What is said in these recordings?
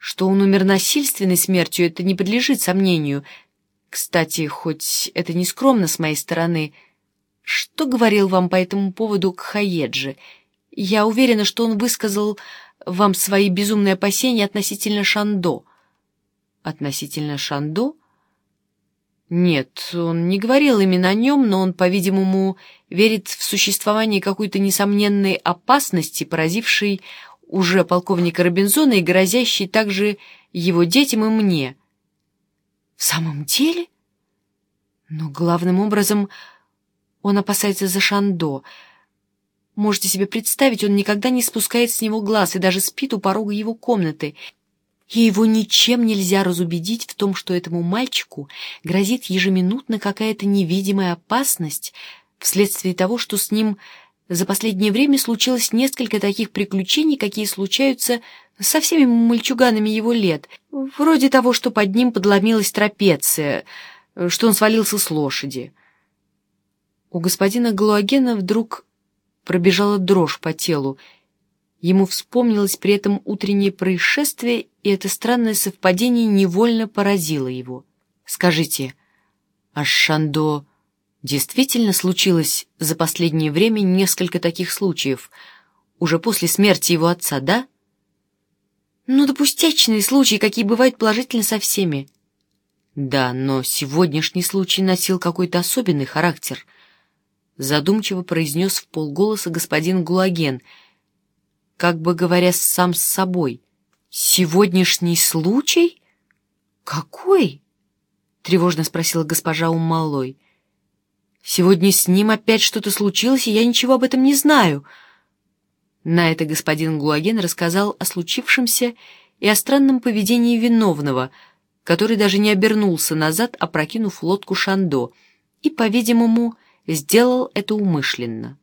Что он умер насильственной смертью, это не подлежит сомнению. Кстати, хоть это не скромно с моей стороны, что говорил вам по этому поводу Кхаеджи? Я уверена, что он высказал вам свои безумные опасения относительно Шандо. Относительно Шандо? Нет, он не говорил именно о нем, но он, по-видимому, верит в существование какой-то несомненной опасности, поразившей уже полковника Робинзона и грозящей также его детям и мне. В самом деле? Но главным образом он опасается за Шандо. Можете себе представить, он никогда не спускает с него глаз и даже спит у порога его комнаты. И его ничем нельзя разубедить в том, что этому мальчику грозит ежеминутно какая-то невидимая опасность вследствие того, что с ним за последнее время случилось несколько таких приключений, какие случаются со всеми мальчуганами его лет, вроде того, что под ним подломилась трапеция, что он свалился с лошади. У господина Галуагена вдруг пробежала дрожь по телу. Ему вспомнилось при этом утреннее происшествие, и это странное совпадение невольно поразило его. «Скажите, а с Шандо действительно случилось за последнее время несколько таких случаев, уже после смерти его отца, да?» «Ну да пустячные случаи, какие бывают положительно со всеми». «Да, но сегодняшний случай носил какой-то особенный характер», — задумчиво произнес вполголоса господин Галуаген, как бы говоря сам с собой. «Сегодняшний случай? Какой?» — тревожно спросила госпожа Уммалой. «Сегодня с ним опять что-то случилось, и я ничего об этом не знаю». На это господин Галуаген рассказал о случившемся и о странном поведении виновного, который даже не обернулся назад, опрокинув лодку Шандо, и, по-видимому, сделал это умышленно.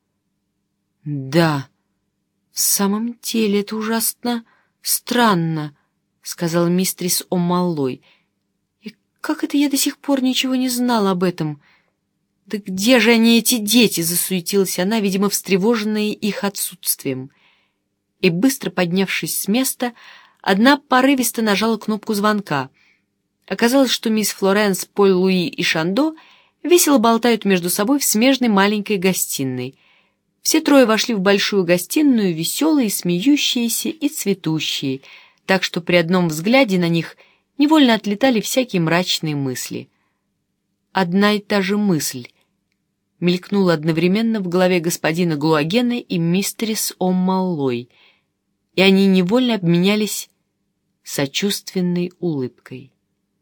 «Да, в самом деле это ужасно странно», — сказала мистрис Оммалой. «И как это я до сих пор ничего не знала об этом?» «Да где же они, эти дети?» — засуетилась она, видимо, встревоженная их отсутствием. И, быстро поднявшись с места, одна порывисто нажала кнопку звонка. Оказалось, что мисс Флоренс, Поль Луи и Шандо весело болтают между собой в смежной маленькой гостиной. Все трое вошли в большую гостиную, веселые, смеющиеся и цветущие, так что при одном взгляде на них невольно отлетали всякие мрачные мысли. Одна и та же мысль мелькнула одновременно в голове господина Галуагена и мистерис Оммалой, и они невольно обменялись сочувственной улыбкой.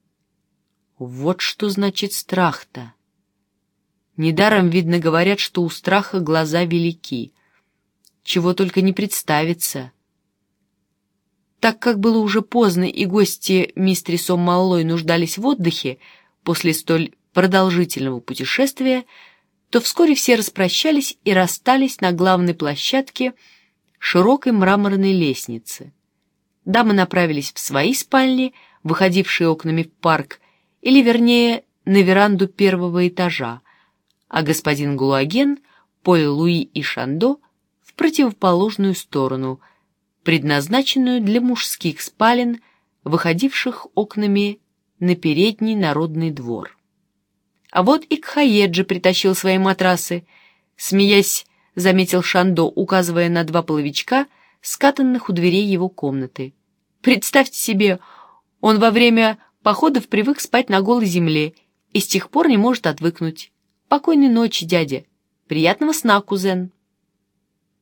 Вот что значит страх-то! Недаром, видно, говорят, что у страха глаза велики. Чего только не представится. Так как было уже поздно, и гости мистерис Оммалой нуждались в отдыхе после столь продолжительного путешествия, то вскоре все распрощались и расстались на главной площадке широкой мраморной лестницы. Дамы направились в свои спальни, выходившие окнами в парк, или, вернее, на веранду первого этажа, а господин Галуаген, Поль Луи и Шандо в противоположную сторону, предназначенную для мужских спален, выходивших окнами на передний народный двор. А вот и Кхаеджи притащил свои матрасы, смеясь, заметил Шандо, указывая на два половичка, скатанных у дверей его комнаты. Представьте себе, он во время походов привык спать на голой земле и с тех пор не может отвыкнуть. Покойной ночи, дядя. Приятного сна, кузен.